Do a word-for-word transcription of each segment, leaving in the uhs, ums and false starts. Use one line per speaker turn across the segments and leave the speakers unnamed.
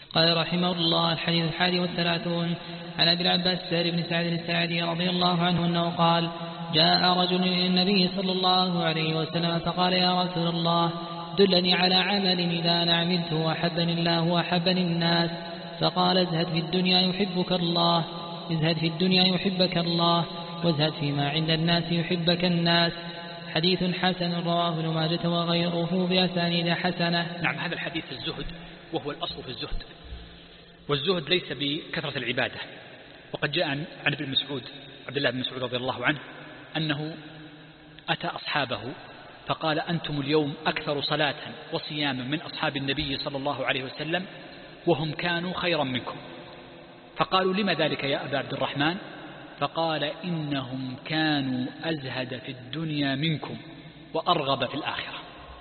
قال رحمه الله: الحديث الحادي والثلاثون عن أبي العباس سهل بن سعد الساعدي رضي الله عنه أنه قال: جاء رجل إلى النبي صلى الله عليه وسلم فقال: يا رسول الله، دلني على عمل إذا أنا عملته أحبني الله وأحبني الناس. فقال: ازهد في الدنيا يحبك الله ازهد في الدنيا يحبك الله وازهد فيما عند الناس يحبك الناس. حديث حسن رواه ابن ماجه وغيره بأسانيد حسنة.
نعم، هذا الحديث في الزهد، وهو الأصل في الزهد، والزهد ليس بكثرة العبادة. وقد جاء عن ابن مسعود عبد الله بن مسعود رضي الله عنه أنه أتى أصحابه فقال: أنتم اليوم أكثر صلاة وصياما من أصحاب النبي صلى الله عليه وسلم وهم كانوا خيرا منكم. فقالوا: لما ذلك يا أبا عبد الرحمن؟ فقال: إنهم كانوا أزهد في الدنيا منكم وأرغب في الآخرة.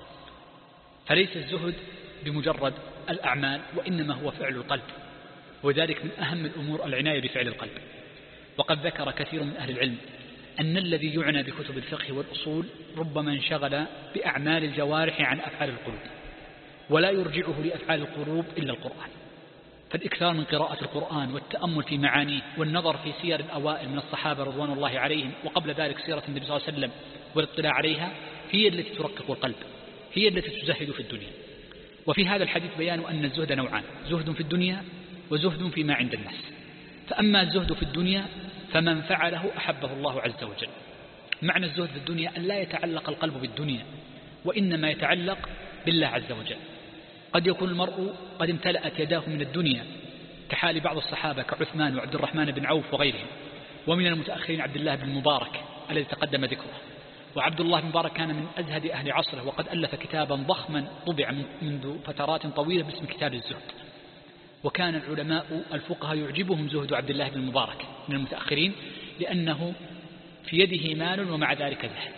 فليس الزهد بمجرد الأعمال، وإنما هو فعل القلب، وذلك من أهم الأمور العناية بفعل القلب. وقد ذكر كثير من أهل العلم أن الذي يعنى بكتب الفقه والأصول ربما انشغل بأعمال الجوارح عن أفعال القلوب، ولا يرجعه لأفعال القلوب إلا القرآن. فالإكثار من قراءة القرآن والتأمل في معانيه والنظر في سير الأوائل من الصحابة رضوان الله عليهم، وقبل ذلك سيرة النبي صلى الله عليه وسلم والاطلاع عليها، هي التي ترقق القلب، هي التي تزهد في الدنيا. وفي هذا الحديث بيان أن الزهد نوعان: زهد في الدنيا وزهد فيما عند الناس. فأما الزهد في الدنيا فمن فعله أحبه الله عز وجل. معنى الزهد في الدنيا أن لا يتعلق القلب بالدنيا، وإنما يتعلق بالله عز وجل. قد يكون المرء قد امتلأت يداه من الدنيا كحال بعض الصحابة كعثمان وعبد الرحمن بن عوف وغيرهم، ومن المتأخرين عبد الله بن مبارك الذي تقدم ذكره. وعبد الله بن مبارك كان من أزهد أهل عصره، وقد ألف كتابا ضخما طبع منذ فترات طويلة باسم كتاب الزهد. وكان العلماء الفقهاء يعجبهم زهد عبد الله بن مبارك من المتأخرين، لأنه في يده مال ومع ذلك زهد.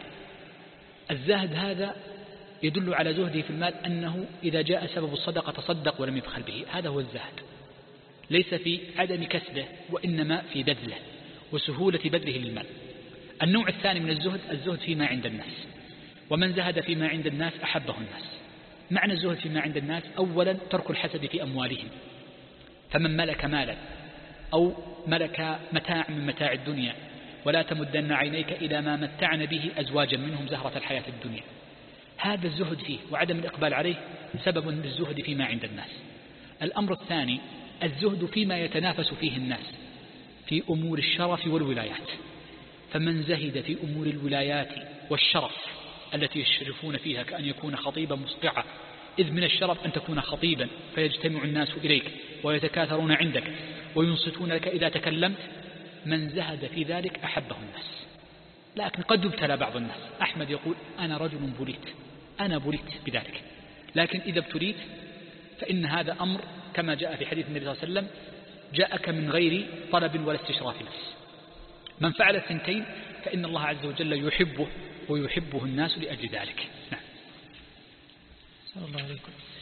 الزهد هذا يدل على زهده في المال أنه إذا جاء سبب الصدقة تصدق ولم يبخل به، هذا هو الزهد. ليس في عدم كسبه، وإنما في بذله وسهولة بذله للمال. النوع الثاني من الزهد الزهد فيما عند الناس، ومن زهد فيما عند الناس أحبه الناس. معنى الزهد فيما عند الناس: أولا ترك الحسد في أموالهم، فمن ملك مالا أو ملك متاع من متاع الدنيا ولا تمدن عينيك إلى ما متعن به أزواجا منهم زهرة الحياة الدنيا، هذا الزهد فيه وعدم الإقبال عليه سبب للزهد فيما عند الناس. الأمر الثاني الزهد فيما يتنافس فيه الناس في أمور الشرف والولايات، فمن زهد في أمور الولايات والشرف التي يشرفون فيها كأن يكون خطيبا مصقعا، إذ من الشرف أن تكون خطيبا فيجتمع الناس إليك ويتكاثرون عندك وينصتون لك إذا تكلمت، من زهد في ذلك أحبه الناس. لكن قد يبتلى بعض الناس. أحمد يقول: أنا رجل بليت، أنا بليت بذلك. لكن إذا ابتليت فإن هذا أمر كما جاء في حديث النبي صلى الله عليه وسلم: جاءك من غير طلب ولا استشراف نفس. من فعل الثنتين فإن الله عز وجل يحبه ويحبه الناس لأجل ذلك. نعم.
صلى الله عليكم.